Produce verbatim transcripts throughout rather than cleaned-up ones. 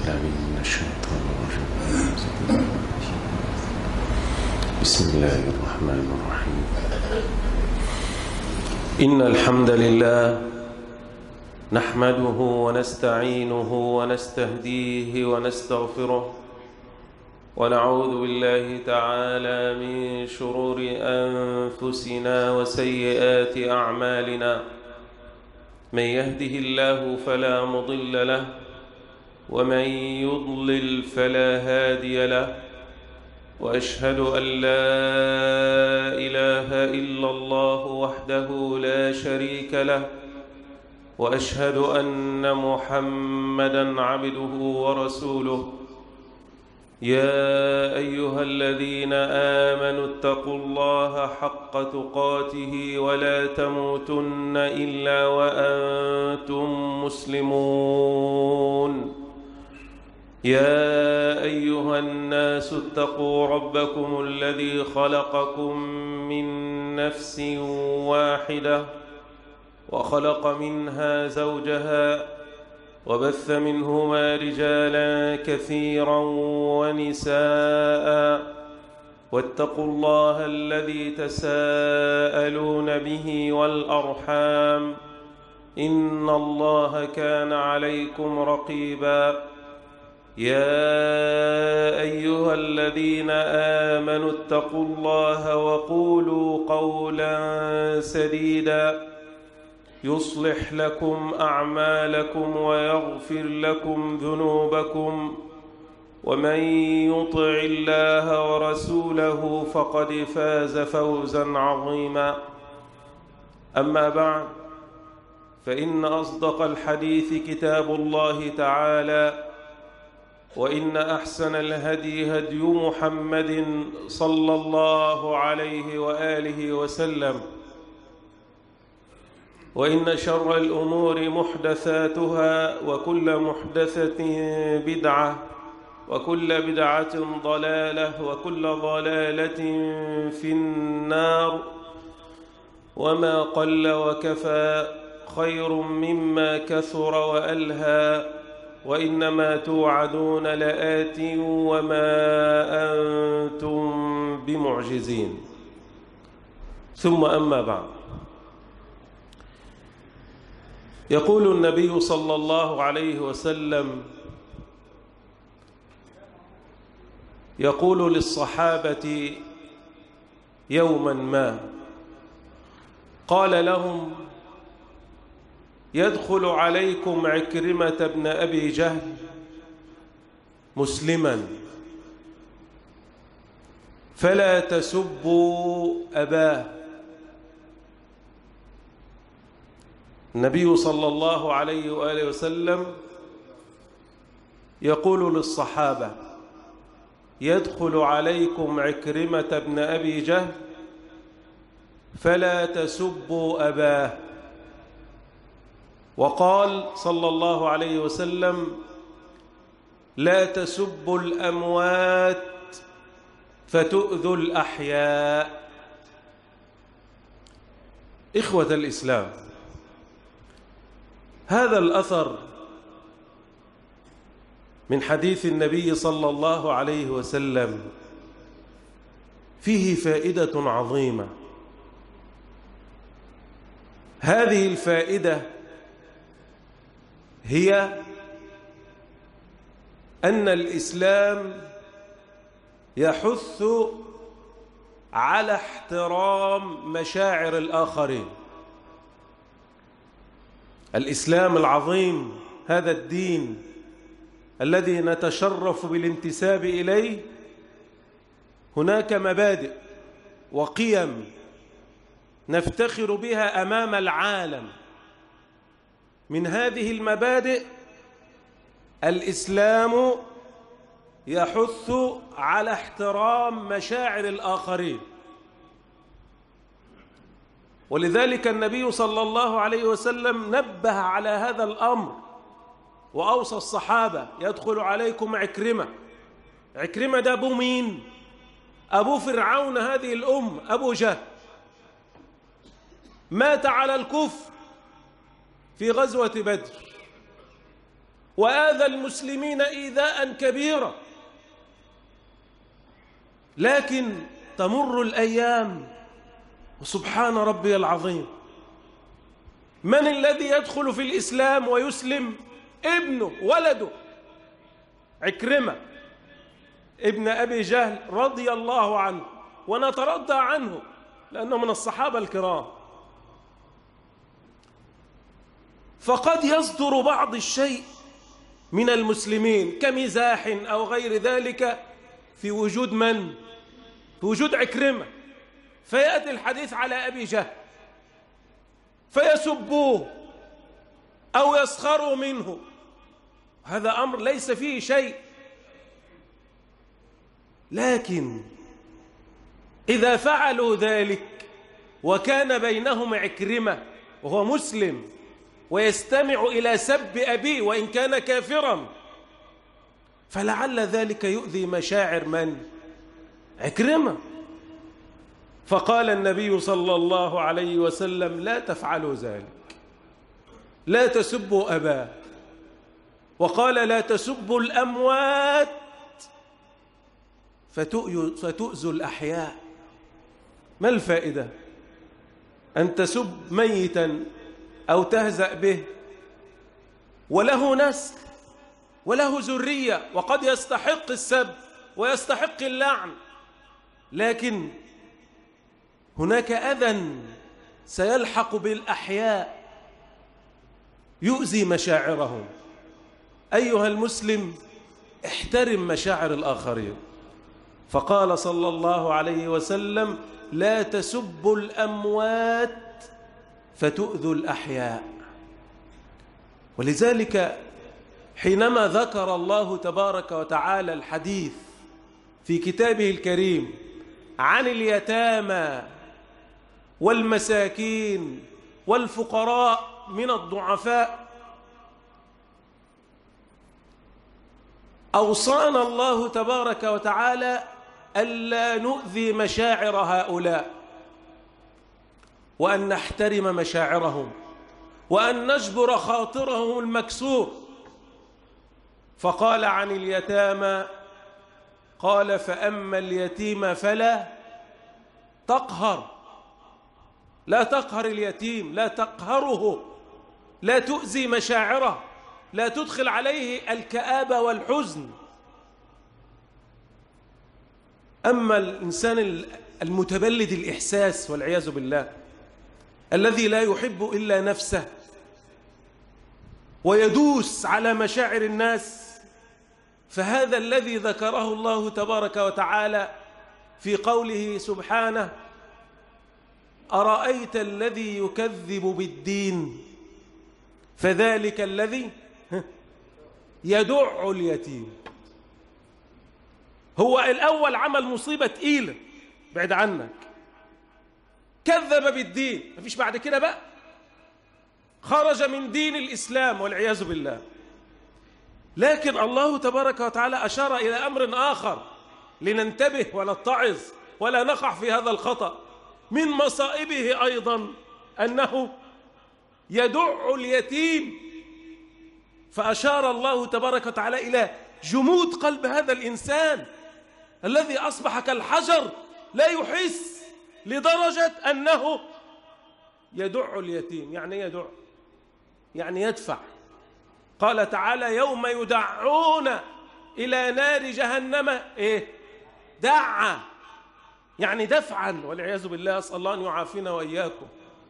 بالله من الشيطان الرجيم. بسم الله الرحمن الرحيم. إن الحمد لله نحمده ونستعينه ونستهديه ونستغفره ونعوذ بالله تعالى من شرور أنفسنا وسيئات أعمالنا. من يهده الله فلا مضل له ومن يضلل فلا هادي له، وأشهد أن لا إله إلا الله وحده لا شريك له، وأشهد أن محمدًا عبده ورسوله. يا أيها الذين آمنوا اتقوا الله حق تقاته ولا تموتن إلا وأنتم مسلمون. يا أيها الناس اتقوا ربكم الذي خلقكم من نفس واحدة وخلق منها زوجها وبث منهما رجالا كثيرا ونساء، واتقوا الله الذي تساءلون به والأرحام إن الله كان عليكم رقيبا. يا أيها الذين آمنوا اتقوا الله وقولوا قولا سديدا يصلح لكم أعمالكم ويغفر لكم ذنوبكم، ومن يطع الله ورسوله فقد فاز فوزا عظيما. أما بعد، فإن أصدق الحديث كتاب الله تعالى، وإن أحسن الهدي هدي محمد صلى الله عليه وآله وسلم، وإن شر الأمور محدثاتها، وكل محدثة بدعة، وكل بدعة ضلالة، وكل ضلالة في النار. وما قل وكفى خير مما كثر وألهى، وإنما توعدون لآت وما أنتم بمعجزين. ثم أما بعد، يقول النبي صلى الله عليه وسلم يقول للصحابة يوما ما، قال لهم: يدخل عليكم عكرمة بن أبي جهل مسلما، فلا تسبوا أباه. النبي صلى الله عليه وآله وسلم يقول للصحابة: يدخل عليكم عكرمة بن أبي جهل فلا تسبوا أباه. وقال صلى الله عليه وسلم: لا تسبوا الأموات فتؤذوا الأحياء. إخوة الإسلام، هذا الأثر من حديث النبي صلى الله عليه وسلم فيه فائدة عظيمة. هذه الفائدة هي أن الإسلام يحث على احترام مشاعر الآخرين. الإسلام العظيم، هذا الدين الذي نتشرف بالانتساب إليه، هناك مبادئ وقيم نفتخر بها أمام العالم. من هذه المبادئ الإسلام يحث على احترام مشاعر الآخرين، ولذلك النبي صلى الله عليه وسلم نبه على هذا الأمر وأوصى الصحابة: يدخل عليكم عكرمة. عكرمة ده أبو مين؟ أبو فرعون هذه الأم، أبو جهل، مات على الكفر في غزوة بدر، وآذى المسلمين إيذاء كبيرا، لكن تمر الأيام وسبحان ربي العظيم، من الذي يدخل في الإسلام ويسلم؟ ابنه، ولده عكرمة ابن أبي جهل رضي الله عنه، ونترضى عنه لأنه من الصحابة الكرام. فقد يصدر بعض الشيء من المسلمين كمزاح أو غير ذلك في وجود من؟ في وجود عكرمة، فيأتي الحديث على أبي جهل فيسبوه أو يسخروا منه، هذا أمر ليس فيه شيء. لكن إذا فعلوا ذلك وكان بينهم عكرمة وهو مسلم ويستمع إلى سب أبيه وإن كان كافرا، فلعل ذلك يؤذي مشاعر من؟ عكرمة. فقال النبي صلى الله عليه وسلم: لا تفعلوا ذلك، لا تسبوا أباه. وقال: لا تسبوا الأموات فتؤذوا الأحياء. ما الفائدة أن تسب ميتا أو تهزأ به وله نسل وله ذرية وقد يستحق السب ويستحق اللعن، لكن هناك أذى سيلحق بالأحياء يؤذي مشاعرهم. أيها المسلم، احترم مشاعر الآخرين. فقال صلى الله عليه وسلم: لا تسبوا الأموات فتؤذوا الأحياء. ولذلك حينما ذكر الله تبارك وتعالى الحديث في كتابه الكريم عن اليتامى والمساكين والفقراء من الضعفاء، أوصانا الله تبارك وتعالى ألا نؤذي مشاعر هؤلاء، وأن نحترم مشاعرهم، وأن نجبر خاطرهم المكسور. فقال عن اليتامى: قال: فأما اليتيم فلا تقهر. لا تقهر اليتيم، لا تقهره، لا تؤذي مشاعره، لا تدخل عليه الكآبة والحزن. أما الإنسان المتبلد الإحساس والعياذ بالله، الذي لا يحب إلا نفسه ويدوس على مشاعر الناس، فهذا الذي ذكره الله تبارك وتعالى في قوله سبحانه: أرأيت الذي يكذب بالدين فذلك الذي يدع اليتيم. هو الأول عمل مصيبة تقيلة بعد عنك، كذب بالدين، مفيش بعد كده بقى، خرج من دين الإسلام والعياذ بالله. لكن الله تبارك وتعالى أشار إلى أمر آخر لننتبه ونتعظ ولا نقع في هذا الخطأ. من مصائبه أيضا أنه يدع اليتيم، فأشار الله تبارك وتعالى إلى جمود قلب هذا الإنسان الذي أصبح كالحجر لا يحس، لدرجة أنه يدع اليتيم. يعني يدع، يعني يدفع. قال تعالى: يوم يدعون إلى نار جهنم إيه؟ دعا، يعني دفعا، والعياذ بالله، أسأل الله أن يعافينا وإياكم.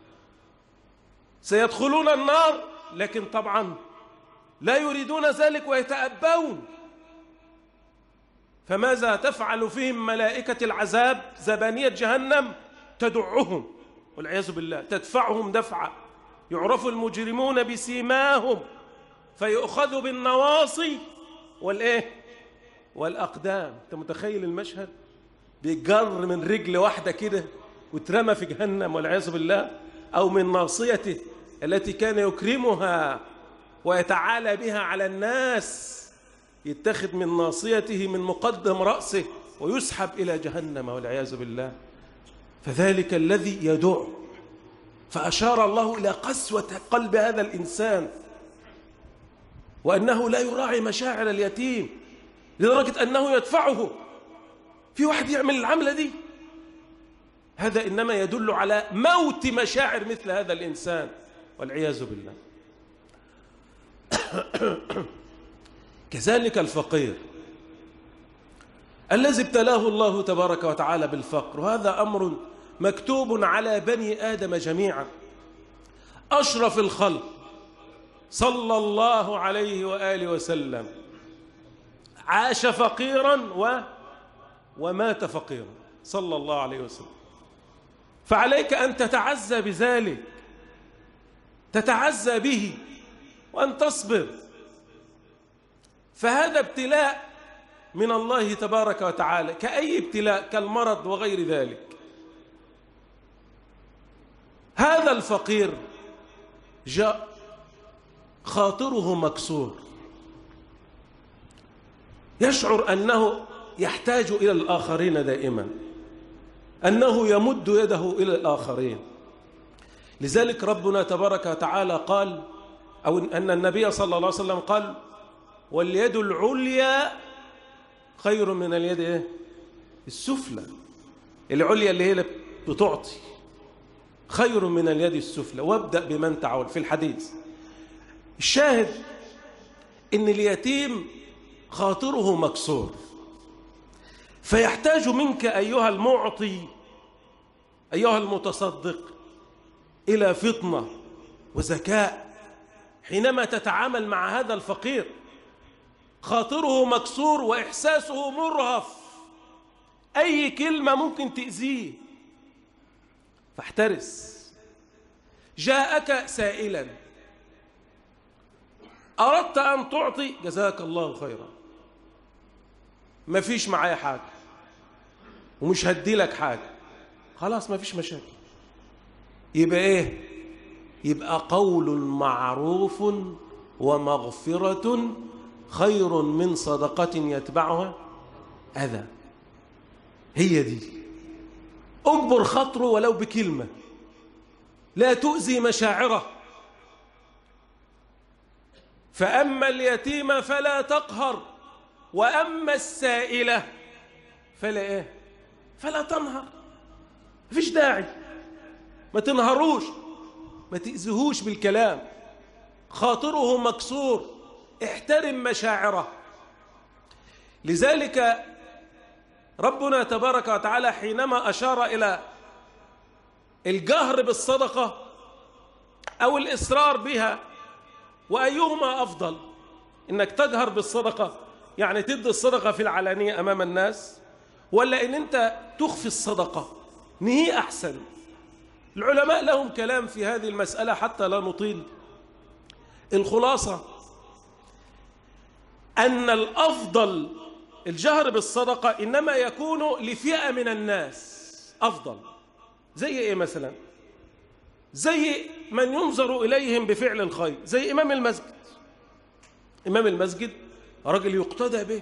سيدخلون النار، لكن طبعا لا يريدون ذلك ويتأبون. فماذا تفعل فيهم ملائكة العذاب زبانية جهنم؟ تدعهم والعياذ بالله، تدفعهم دفعا. يعرف المجرمون بسيماهم فيؤخذوا بالنواصي والإيه؟ والأقدام. أنت متخيل المشهد؟ بيجر من رجل واحدة كده وترمى في جهنم والعياذ بالله، أو من ناصيته التي كان يكرمها ويتعالى بها على الناس، يتخذ من ناصيته من مقدم رأسه ويسحب إلى جهنم والعياذ بالله. فذلك الذي يدع. فأشار الله إلى قسوة قلب هذا الإنسان. وأنه لا يراعي مشاعر اليتيم لدرجة أنه يدفعه. في واحد يعمل العملة دي؟ هذا إنما يدل على موت مشاعر مثل هذا الإنسان والعياذ بالله. كذلك الفقير الذي ابتلاه الله تبارك وتعالى بالفقر، وهذا أمر مكتوب على بني آدم جميعا. أشرف الخلق صلى الله عليه وآله وسلم عاش فقيرا و... ومات فقيرا صلى الله عليه وسلم. فعليك أن تتعزى بذلك، تتعزى به وأن تصبر، فهذا ابتلاء من الله تبارك وتعالى كأي ابتلاء كالمرض وغير ذلك. هذا الفقير جاء خاطره مكسور، يشعر أنه يحتاج إلى الآخرين دائما، أنه يمد يده إلى الآخرين. لذلك ربنا تبارك وتعالى قال، أو أن النبي صلى الله عليه وسلم قال: واليد العليا خير من اليد السفلى. العليا اللي هي بتعطي خير من اليد السفلى، وابدأ بمن تعول في الحديث. الشاهد إن اليتيم خاطره مكسور، فيحتاج منك أيها المعطي أيها المتصدق إلى فطنة وذكاء حينما تتعامل مع هذا الفقير. خاطره مكسور وإحساسه مرهف، أي كلمة ممكن تأذيه، فاحترس. جاءك سائلا، أردت أن تعطي، جزاك الله خيرا، ما فيش معايا حاجة ومش هدي لك حاجة، خلاص ما فيش مشاكل. يبقى إيه؟ يبقى قول معروف ومغفرة خير من صدقة يتبعها أذى. هي دي، أجبر خاطره ولو بكلمة، لا تؤذي مشاعره. فأما اليتيم فلا تقهر، وأما السائلة فلا إيه؟ فلا تنهر. مفيش داعي، ما تنهروش، ما تأذيهوش بالكلام. خاطره مكسور، احترم مشاعره. لذلك ربنا تبارك وتعالى حينما أشار إلى الجهر بالصدقة أو الإصرار بها، وأيهما أفضل؟ إنك تجهر بالصدقة يعني تدي الصدقة في العلانية أمام الناس، ولا إن أنت تخفي الصدقة؟ نهي أحسن. العلماء لهم كلام في هذه المسألة حتى لا نطيل. الخلاصة أن الأفضل الجهر بالصدقة إنما يكون لفئة من الناس أفضل. زي إيه مثلا؟ زي من ينظر إليهم بفعل الخير، زي إمام المسجد. إمام المسجد رجل يقتدى به،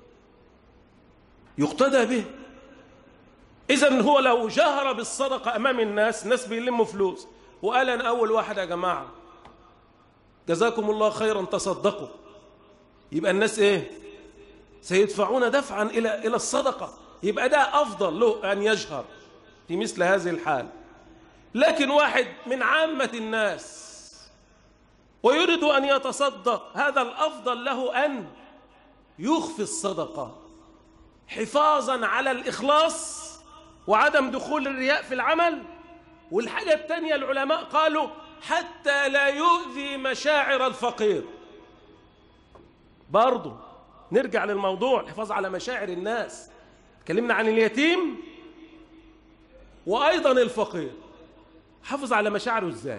يقتدى به. إذن هو لو جهر بالصدقة أمام الناس، الناس بيلموا فلوس وقال أنا أول واحد يا جماعة جزاكم الله خيرا تصدقوا، يبقى الناس إيه؟ سيدفعون دفعا إلى إلى الصدقة. يبقى ده أفضل له أن يجهر في مثل هذه الحال. لكن واحد من عامة الناس ويريد أن يتصدق، هذا الأفضل له أن يخفي الصدقة حفاظا على الإخلاص وعدم دخول الرياء في العمل. والحاجة الثانية العلماء قالوا حتى لا يؤذي مشاعر الفقير. برضو نرجع للموضوع، الحفاظ على مشاعر الناس. تكلمنا عن اليتيم وأيضا الفقير، حافظ على مشاعره إزاي؟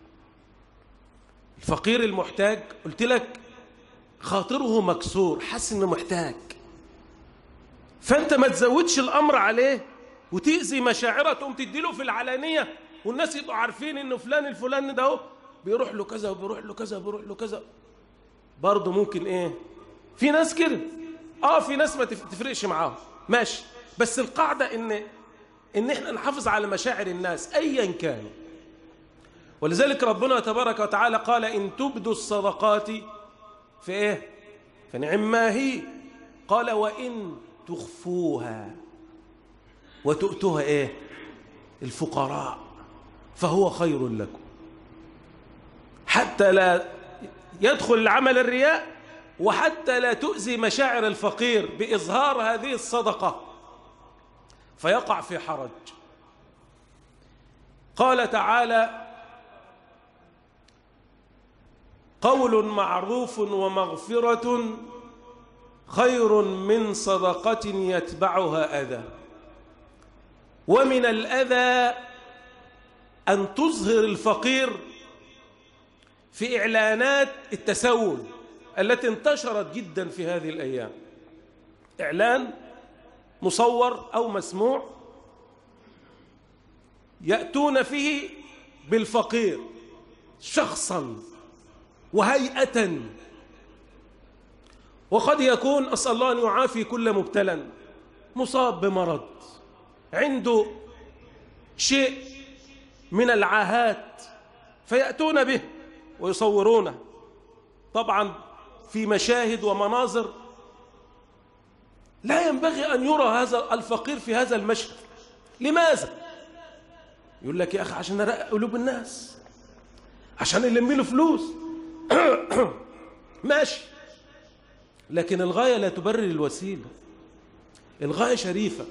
الفقير المحتاج قلت لك خاطره مكسور، حاسس إنه محتاج، فأنت ما تزودش الأمر عليه وتأذي مشاعره، تقوم تديله في العلانية والناس يبقوا عارفين إنه فلان الفلاني ده بيروح له كذا وبيروح له كذا وبيروح له كذا. برضه ممكن إيه؟ في ناس كده، آه في ناس ما تفرقش معاهم، ماشي، بس القاعدة إن إن إحنا نحافظ على مشاعر الناس أيا كانوا. ولذلك ربنا تبارك وتعالى قال إن تبدوا الصدقات في إيه؟ فنعم ما هي. قال وإن تخفوها وتؤتوها إيه؟ الفقراء فهو خير لكم، حتى لا يدخل العمل الرياء، وحتى لا تؤذي مشاعر الفقير بإظهار هذه الصدقة فيقع في حرج. قال تعالى قول معروف ومغفرة خير من صدقة يتبعها أذى. ومن الأذى أن تظهر الفقير في إعلانات التسول التي انتشرت جدا في هذه الأيام. إعلان مصور أو مسموع يأتون فيه بالفقير شخصا وهيئة، وقد يكون أسأل الله أن يعافي كل مبتلى مصاب بمرض، عنده شيء من العاهات فيأتون به ويصورونه، طبعا في مشاهد ومناظر لا ينبغي أن يرى هذا الفقير في هذا المشهد. لماذا؟ يقول لك يا أخي عشان أرقق قلوب الناس، عشان يلم له فلوس ماشي، لكن الغاية لا تبرر الوسيلة، الغاية شريفة.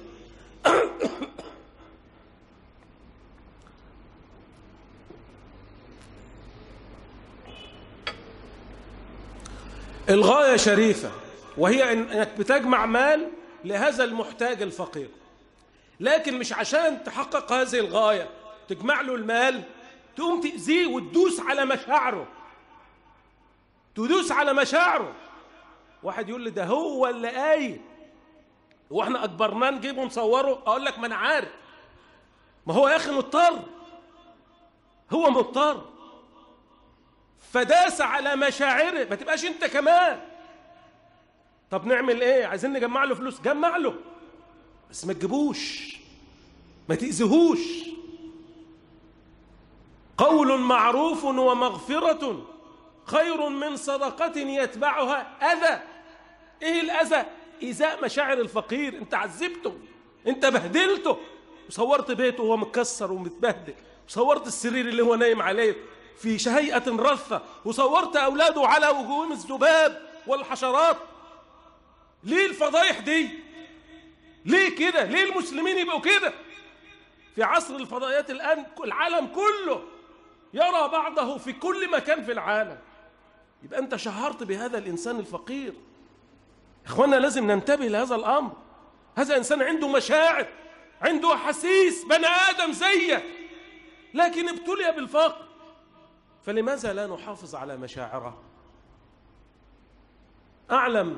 الغاية شريفة، وهي أنك بتجمع مال لهذا المحتاج الفقير، لكن مش عشان تحقق هذه الغاية تجمع له المال تقوم تأذيه وتدوس على مشاعره، تدوس على مشاعره. واحد يقول لي ده هو اللي قايل واحنا أكبرناه نجيبه ونصوره، أقول لك ما أنا عارف، ما هو يا أخي مضطر، هو مضطر فداس على مشاعره، ما تبقاش أنت كمان. طب نعمل إيه؟ عايزين نجمع له فلوس، جمع له، بس ما تجيبوش، ما تأذيهوش. قول معروف ومغفرة خير من صدقة يتبعها أذى. إيه الأذى؟ إيذاء مشاعر الفقير. أنت عذبته، أنت بهدلته، وصورت بيته وهو متكسر ومتبهدل، وصورت السرير اللي هو نايم عليه في هيئة رثة، وصورت أولاده على وجوههم الذباب والحشرات. ليه الفضايح دي؟ ليه كده؟ ليه المسلمين يبقوا كده؟ في عصر الفضائيات الآن العالم كله يرى بعضه في كل مكان في العالم. يبقى أنت شهرت بهذا الإنسان الفقير. إخوانا لازم ننتبه لهذا الأمر. هذا إنسان عنده مشاعر، عنده أحاسيس، بني آدم زيك، لكن ابتلي بالفقر، فلماذا لا نحافظ على مشاعره؟ أعلم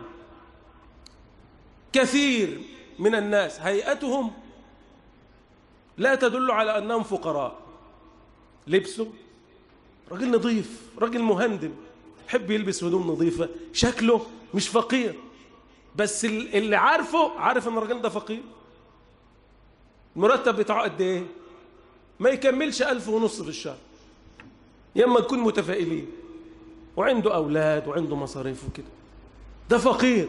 كثير من الناس هيئتهم لا تدل على أنهم فقراء. لبسه راجل نظيف، راجل مهندم، يحب يلبس هدوم نظيفة، شكله مش فقير، بس اللي عارفه عارف ان الراجل ده فقير. المرتب بتاعه قد ايه؟ ما يكملش ألف ونص في الشهر. ياما نكون متفائلين وعنده أولاد وعنده مصاريف وكده، ده فقير.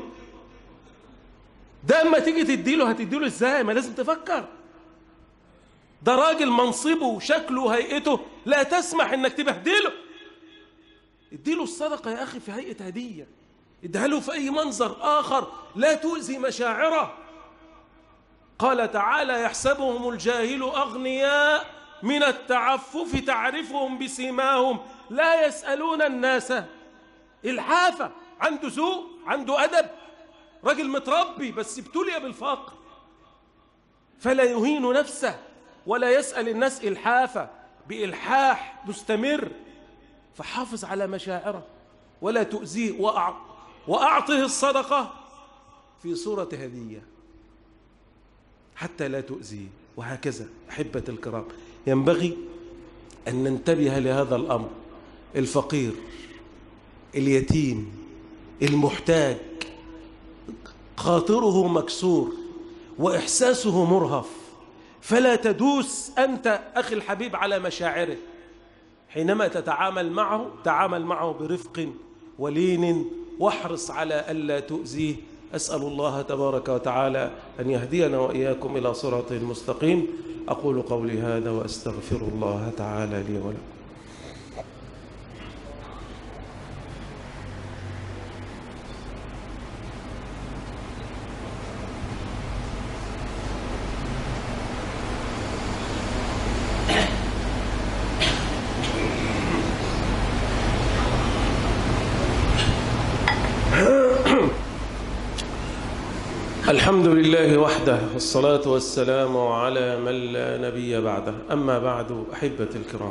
ده اما تيجي تديله هتديله ازاي؟ ما لازم تفكر. ده راجل منصبه وشكله وهيئته لا تسمح انك تبهدله. اديله الصدقة يا أخي في هيئة هدية، اديها له في أي منظر آخر لا تؤذي مشاعره. قال تعالى يحسبهم الجاهل أغنياء من التعفف تعرفهم بسيماهم لا يسألون الناس إلحافا. عنده ذوق، عنده أدب، راجل متربي، بس ابتلي بالفقر فلا يهين نفسه ولا يسأل الناس إلحافا بإلحاح مستمر. فحافظ على مشاعره ولا تؤذيه، وأعطه الصدقة في صورة هدية حتى لا تؤذيه. وهكذا أحبة الكرام ينبغي أن ننتبه لهذا الأمر. الفقير، اليتيم، المحتاج خاطره مكسور وإحساسه مرهف، فلا تدوس أنت أخي الحبيب على مشاعره. حينما تتعامل معه تعامل معه برفق ولين واحرص على ألا تؤذيه. أسأل الله تبارك وتعالى أن يهدينا وإياكم إلى صراط مستقيم. أقول قولي هذا وأستغفر الله تعالى لي ولكم. الحمد لله وحده، والصلاة والسلام على من لا نبي بعده. أما بعد، أحبتي الكرام،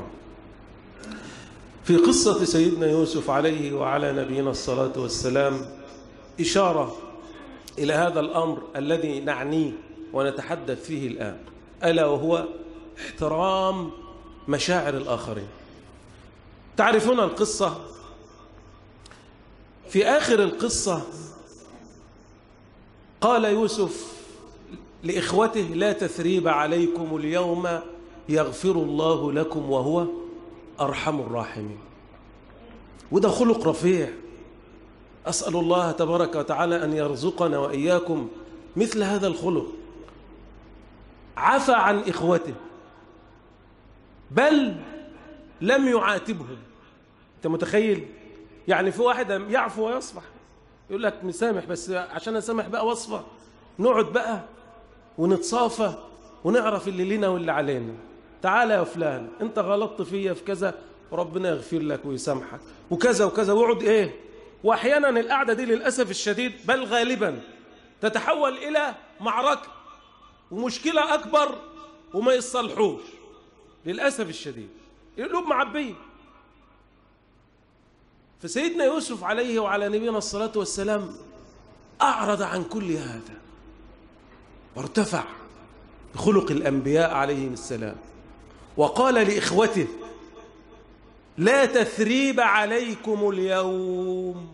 في قصة سيدنا يوسف عليه وعلى نبينا الصلاة والسلام إشارة إلى هذا الأمر الذي نعنيه ونتحدث فيه الآن، ألا وهو احترام مشاعر الآخرين. تعرفون القصة؟ في آخر القصة قال يوسف لإخوته: لا تثريب عليكم اليوم يغفر الله لكم وهو أرحم الراحمين. وده خلق رفيع، أسأل الله تبارك وتعالى أن يرزقنا وإياكم مثل هذا الخلق. عفى عن إخوته، بل لم يعاتبهم. أنت متخيل؟ يعني في واحد يعفو ويصفح، يقول لك مسامح، بس عشان أسامح بقى وصفة نقعد بقى ونتصافى ونعرف اللي لنا واللي علينا. تعالى يا فلان، انت غلطت فيا في كذا وربنا يغفر لك ويسامحك وكذا وكذا، وقعد ايه. واحيانا القعده دي للاسف الشديد، بل غالبا تتحول الى معركه ومشكله اكبر وما يصلحوش للاسف الشديد، القلوب معبيه. فسيدنا يوسف عليه وعلى نبينا الصلاة والسلام أعرض عن كل هذا وارتفع بخلق الأنبياء عليهم السلام، وقال لإخوته: لا تثريب عليكم اليوم.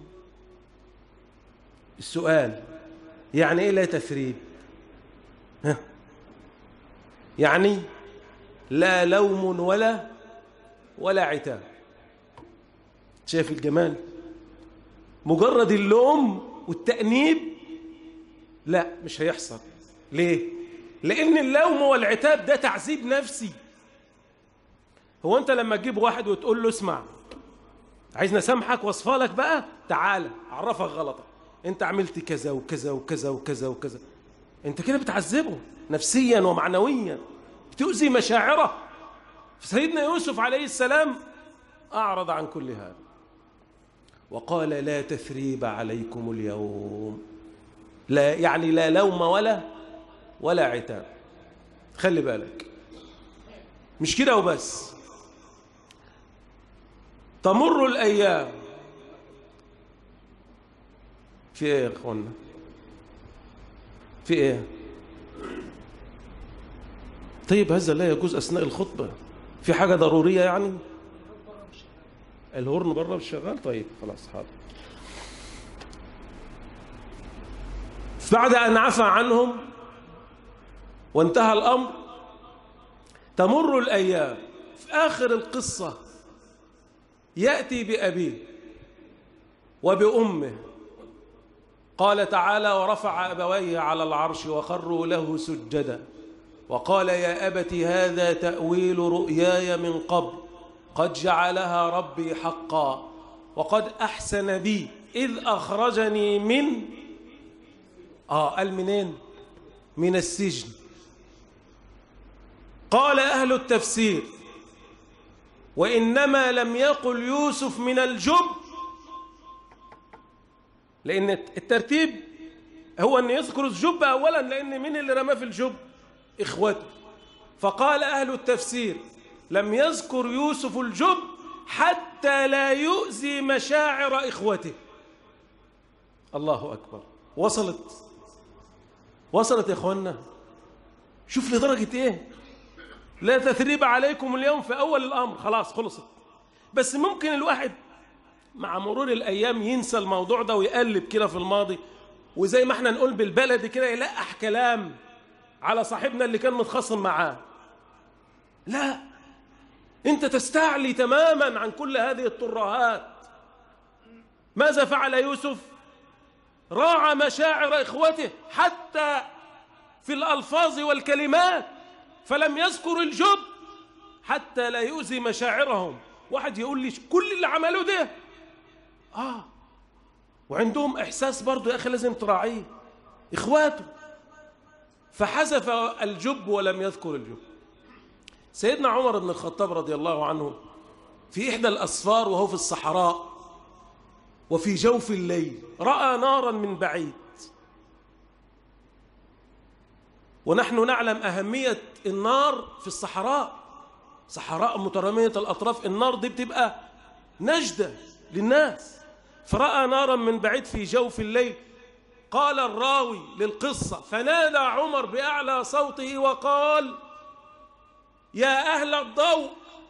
السؤال: يعني إيه لا تثريب؟ ها؟ يعني لا لوم ولا ولا عتاب. شايف الجمال؟ مجرد اللوم والتأنيب لا، مش هيحصل. ليه؟ لأن اللوم والعتاب ده تعذيب نفسي. هو أنت لما تجيب واحد وتقول له: اسمع، عايزني أسامحك وأصفى لك بقى، تعالى أعرفك غلطك، أنت عملت كذا وكذا وكذا وكذا وكذا، أنت كده بتعذبه نفسيا ومعنويا، بتؤذي مشاعره. سيدنا يوسف عليه السلام أعرض عن كل هذا وقال: لا تثريب عليكم اليوم. لا يعني لا لوم ولا ولا عتاب. خلي بالك، مش كده وبس. تمر الأيام. في ايه يا اخوانا؟ في ايه؟ طيب هذا لا يجوز أثناء الخطبة. في حاجة ضرورية يعني؟ الهورن بره مش شغال؟ طيب خلاص حاضر. بعد أن عفى عنهم وانتهى الأمر، تمر الأيام. في آخر القصة يأتي بأبيه وبأمه. قال تعالى: ورفع أبويه على العرش وخروا له سجدا وقال: يا أبت هذا تأويل رؤياي من قبل قد جعلها ربي حقا وقد أحسن بي إذ أخرجني من آه قال منين؟ من السجن. قال أهل التفسير: وإنما لم يقل يوسف من الجب، لأن الترتيب هو أن يذكر الجب أولا، لأن من اللي رماه في الجب؟ إخوته. فقال أهل التفسير: لم يذكر يوسف الجب حتى لا يؤذي مشاعر إخوته. الله أكبر. وصلت وصلت يا إخوانا. شوف لدرجة إيه؟ لا تثريب عليكم اليوم في أول الأمر، خلاص خلصت. بس ممكن الواحد مع مرور الأيام ينسى الموضوع ده ويقلب كده في الماضي، وزي ما احنا نقول بالبلدي كده يلقح كلام على صاحبنا اللي كان متخاصم معاه. لا، انت تستعلي تماما عن كل هذه الترهات. ماذا فعل يوسف؟ راعى مشاعر إخوته حتى في الألفاظ والكلمات، فلم يذكر الجب حتى لا يؤذي مشاعرهم. واحد يقول لي كل اللي عملوه ده آه وعندهم إحساس برضو يا أخي لازم تراعيه، إخواته، فحذف الجب ولم يذكر الجب. سيدنا عمر بن الخطاب رضي الله عنه في إحدى الأسفار وهو في الصحراء وفي جوف الليل رأى نارا من بعيد، ونحن نعلم أهمية النار في الصحراء، صحراء مترامية الأطراف، النار دي بتبقى نجدة للناس. فرأى نارا من بعيد في جوف الليل. قال الراوي للقصة: فنادى عمر بأعلى صوته وقال: يا أهل الضوء،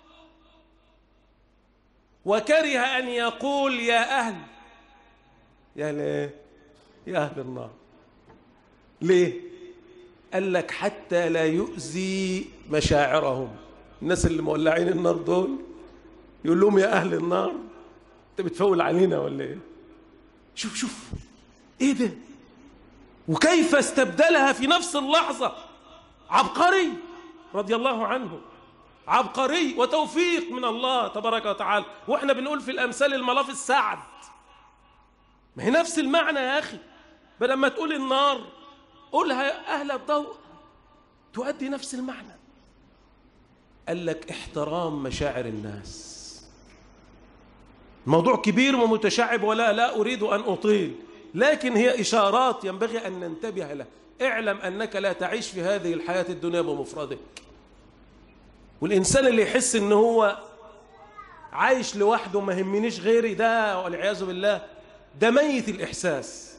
وكره أن يقول يا أهل يا ليه يا أهل النار. ليه؟ قال لك حتى لا يؤذي مشاعرهم. الناس اللي مولعين النار دول يقول لهم يا أهل النار، أنت بتفول علينا ولا إيه؟ شوف شوف إيه ده، وكيف استبدلها في نفس اللحظة. عبقري رضي الله عنه، عبقري وتوفيق من الله تبارك وتعالى. وإحنا بنقول في الأمثال الملاف السعد، ما هي نفس المعنى يا أخي. بدل ما تقول النار قولها يا أهل الضوء، تؤدي نفس المعنى. قال لك احترام مشاعر الناس. الموضوع كبير ومتشعب ولا لا أريد أن أطيل، لكن هي إشارات ينبغي أن ننتبه لها. اعلم أنك لا تعيش في هذه الحياة الدنيا بمفردك، والإنسان اللي يحس أنه هو عايش لوحده ما يهمنيش غيري، ده والعياذ بالله ده ميت الإحساس.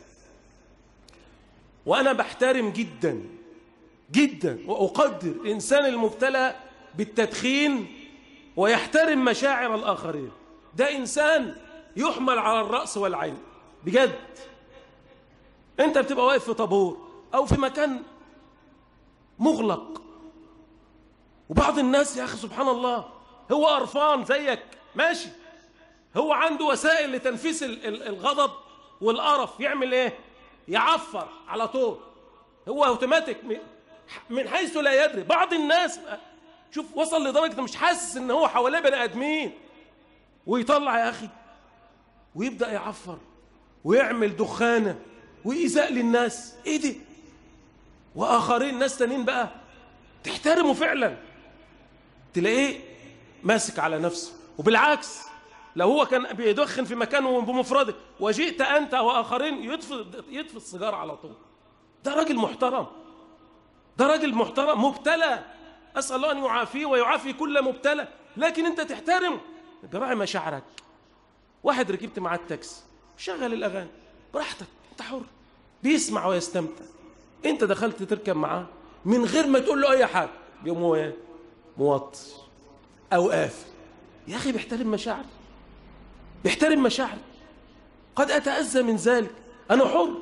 وأنا بحترم جدا جدا وأقدر الإنسان المبتلى بالتدخين ويحترم مشاعر الآخرين، ده إنسان يحمل على الرأس والعين بجد. أنت بتبقى واقف في طابور أو في مكان مغلق، وبعض الناس يا أخي سبحان الله هو قرفان زيك ماشي، هو عنده وسائل لتنفيس الغضب والقرف، يعمل إيه؟ يعفر على طول، هو اوتوماتيك من حيث لا يدري. بعض الناس شوف وصل لدرجة مش حاسس إن هو حواليه بني آدمين، ويطلع يا أخي ويبدأ يعفر ويعمل دخانة وإيذاء للناس. إيه دي؟ وآخرين ناس تانيين بقى تحترمه فعلا، تلاقيه ماسك على نفسه. وبالعكس لو هو كان بيدخن في مكانه بمفرده وجئت أنت وآخرين يطفي يطفي السيجارة على طول. ده راجل محترم، ده راجل محترم مبتلى، أسأل الله أن يعافيه ويعافي كل مبتلى. لكن أنت تحترمه، براعي مشاعرك. واحد ركبت معاه التاكسي شغل الأغاني براحتك، أنت حر، بيسمع ويستمتع. أنت دخلت تركب معاه من غير ما تقول له أي حاجة، بيقوم هو إيه؟ موطي أو قافل. يا أخي بيحترم مشاعري، بيحترم مشاعري، قد أتأذى من ذلك، أنا حر.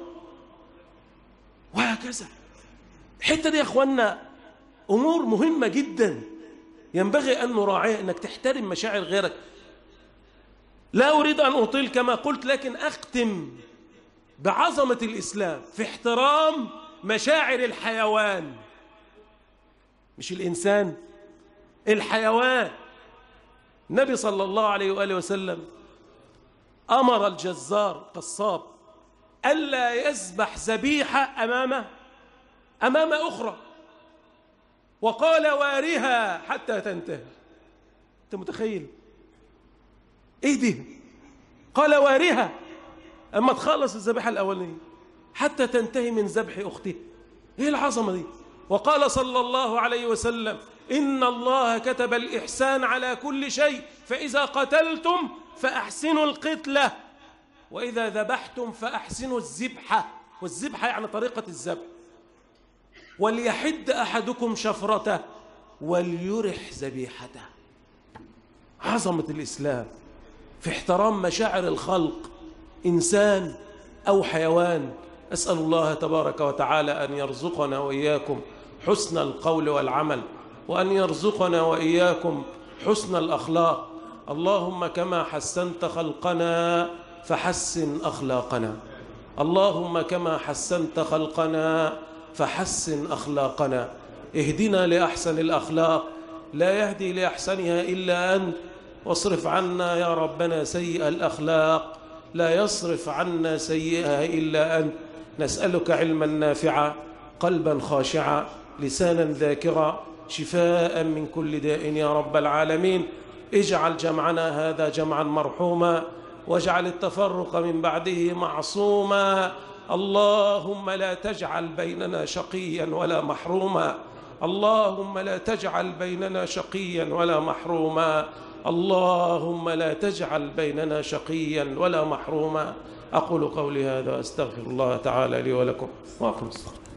وهكذا الحتة دي يا أخوانا أمور مهمة جدا ينبغي أن نراعيها، أنك تحترم مشاعر غيرك. لا أريد أن أطيل كما قلت، لكن أختم بعظمة الإسلام في احترام مشاعر الحيوان، مش الإنسان، الحيوان. النبي صلى الله عليه وآله وسلم أمر الجزار قصاب ألا يذبح ذبيحة أمامه أمام أخرى، وقال وارها حتى تنتهي. أنت متخيل إيه دي؟ قال وارها، أما تخلص الذبيحة الأولية حتى تنتهي من ذبح أخته. إيه العظمة دي؟ وقال صلى الله عليه وسلم إن الله كتب الإحسان على كل شيء، فإذا قتلتم فأحسنوا القتلة، وإذا ذبحتم فأحسنوا الذبحة. والذبحة يعني طريقة الذبح. وليحد أحدكم شفرته وليرح ذبيحته. عظمة الإسلام في احترام مشاعر الخلق، إنسان أو حيوان. أسأل الله تبارك وتعالى أن يرزقنا وإياكم حسن القول والعمل، وأن يرزقنا وإياكم حسن الأخلاق. اللهم كما حسنت خلقنا فحسن أخلاقنا. اللهم كما حسنت خلقنا فحسن أخلاقنا. اهدنا لأحسن الأخلاق، لا يهدي لأحسنها إلا أنت. واصرف عنا يا ربنا سيئ الأخلاق، لا يصرف عنا سيئها إلا أنت. نسألك علما نافعا، قلبا خاشعا، لسانا ذاكرا، شفاء من كل داء يا رب العالمين. اجعل جمعنا هذا جمعا مرحوما، واجعل التفرق من بعده معصوما. اللهم لا تجعل بيننا شقيا ولا محروما، اللهم لا تجعل بيننا شقيا ولا محروما، اللهم لا تجعل بيننا شقيا ولا محروما. أقول قولي هذا وأستغفر الله تعالى لي ولكم. وأقم الصلاة.